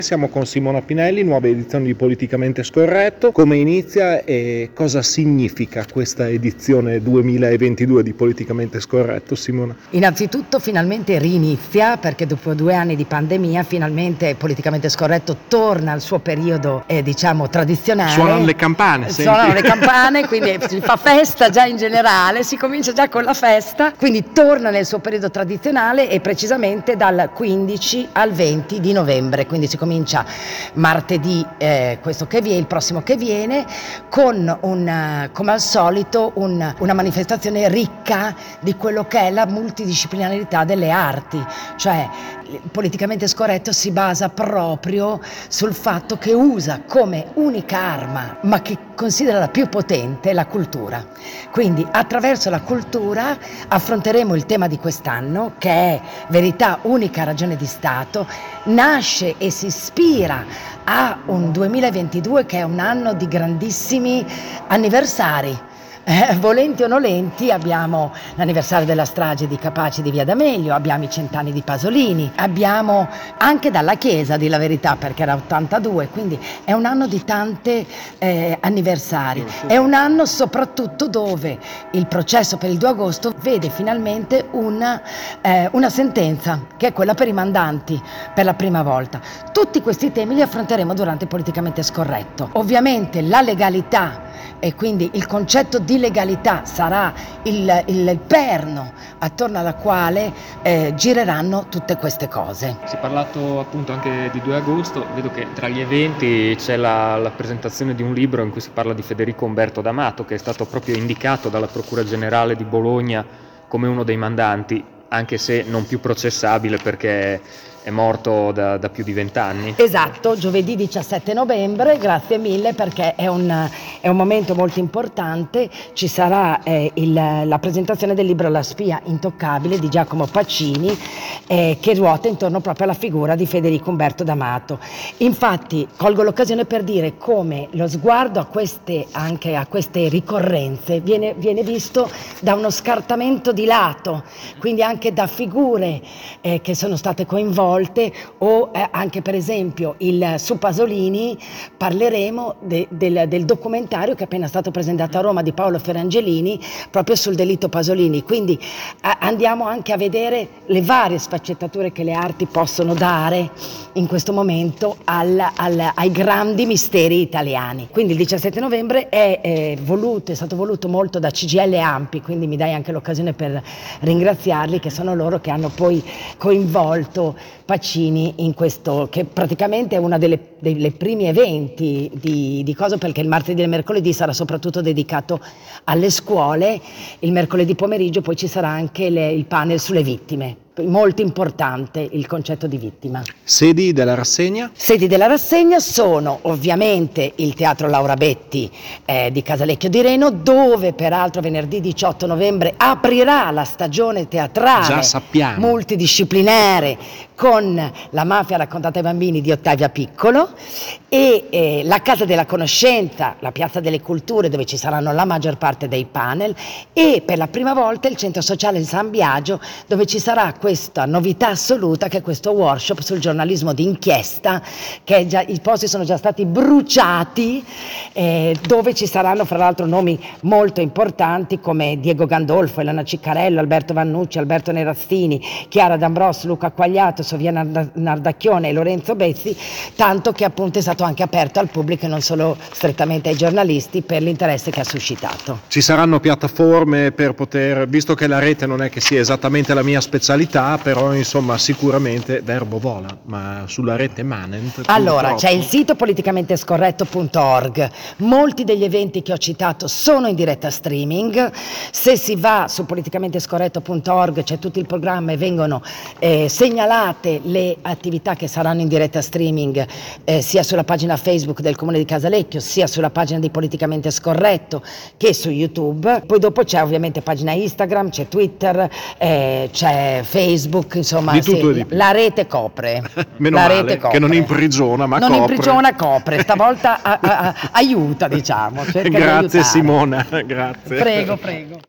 Siamo con Simona Pinelli, nuova edizione di Politicamente Scorretto. Come inizia e cosa significa questa edizione 2022 di Politicamente Scorretto, Simona? Innanzitutto finalmente rinizia, perché dopo 2 anni di pandemia finalmente Politicamente Scorretto torna al suo periodo tradizionale. Suonano le campane, Suonano le campane, quindi si fa festa già in generale, si comincia già con la festa, quindi torna nel suo periodo tradizionale e precisamente dal 15 al 20 di novembre, quindi si comincia martedì questo che viene, il prossimo che viene, con come al solito una manifestazione ricca di quello che è la multidisciplinarità delle arti, cioè Politicamente Scorretto si basa proprio sul fatto che usa come unica arma, ma che considera la più potente, la cultura. Quindi attraverso la cultura affronteremo il tema di quest'anno, che è Verità, unica ragione di Stato. Nasce e si ispira a un 2022 che è un anno di grandissimi anniversari. Volenti o nolenti abbiamo l'anniversario della strage di Capaci di Via D'Amelio, abbiamo i 100 anni di Pasolini, abbiamo anche Dalla Chiesa, di la verità, perché era 82, quindi è un anno di tanti anniversari, è un anno soprattutto dove il processo per il 2 agosto vede finalmente una sentenza, che è quella per i mandanti per la prima volta. Tutti questi temi li affronteremo durante Politicamente Scorretto. Ovviamente la legalità e quindi il concetto di legalità sarà il perno attorno alla quale gireranno tutte queste cose. Si è parlato appunto anche di 2 agosto, vedo che tra gli eventi c'è la presentazione di un libro in cui si parla di Federico Umberto D'Amato, che è stato proprio indicato dalla Procura Generale di Bologna come uno dei mandanti, anche se non più processabile perché è morto da più di 20 anni. Esatto, giovedì 17 novembre, grazie mille, perché è un momento molto importante. Ci sarà la presentazione del libro La spia intoccabile di Giacomo Pacini, che ruota intorno proprio alla figura di Federico Umberto D'Amato. Infatti colgo l'occasione per dire come lo sguardo anche a queste ricorrenze viene visto da uno scartamento di lato, quindi anche da figure che sono state coinvolte, o anche per esempio su Pasolini parleremo del documentario che è appena stato presentato a Roma di Paolo Ferrangelini proprio sul delitto Pasolini, quindi andiamo anche a vedere le varie sfaccettature che le arti possono dare in questo momento ai grandi misteri italiani. Quindi il 17 novembre è stato voluto molto da CGIL e ANPI, quindi mi dai anche l'occasione per ringraziarli, che sono loro che hanno poi coinvolto Pacini in questo, che praticamente è uno dei primi eventi di cosa, perché il martedì e il mercoledì sarà soprattutto dedicato alle scuole, il mercoledì pomeriggio poi ci sarà anche il panel sulle vittime. Molto importante il concetto di vittima. Sedi della rassegna? Sedi della rassegna sono ovviamente il Teatro Laura Betti di Casalecchio di Reno, dove peraltro venerdì 18 novembre aprirà la stagione teatrale Già sappiamo. multidisciplinare con La mafia raccontata ai bambini di Ottavia Piccolo, e la Casa della Conoscenza, la Piazza delle Culture, dove ci saranno la maggior parte dei panel, e per la prima volta il Centro Sociale di San Biagio, dove ci sarà questa novità assoluta, che è questo workshop sul giornalismo d'inchiesta, che i posti sono già stati bruciati, dove ci saranno fra l'altro nomi molto importanti come Diego Gandolfo, Elena Ciccarello, Alberto Vannucci, Alberto Nerazzini, Chiara D'Ambros, Luca Quagliato, Sofia Nardacchione e Lorenzo Bezzi, tanto che appunto è stato anche aperto al pubblico e non solo strettamente ai giornalisti, per l'interesse che ha suscitato. Ci saranno piattaforme per poter, visto che la rete non è che sia esattamente la mia specialità, però insomma sicuramente verbo vola, ma sulla rete manent. Allora, c'è il sito politicamentescorretto.org, molti degli eventi che ho citato sono in diretta streaming. Se si va su politicamentescorretto.org c'è tutto il programma e vengono segnalate le attività che saranno in diretta streaming, sia sulla pagina Facebook del Comune di Casalecchio, sia sulla pagina di Politicamente Scorretto che su YouTube. Poi dopo c'è ovviamente pagina Instagram, c'è Twitter, c'è Facebook, insomma di tutto e di più. La rete copre. Meno la male, rete copre. che non imprigiona, ma non copre. imprigiona, copre. Stavolta aiuta, diciamo. Grazie Simona, grazie. Prego.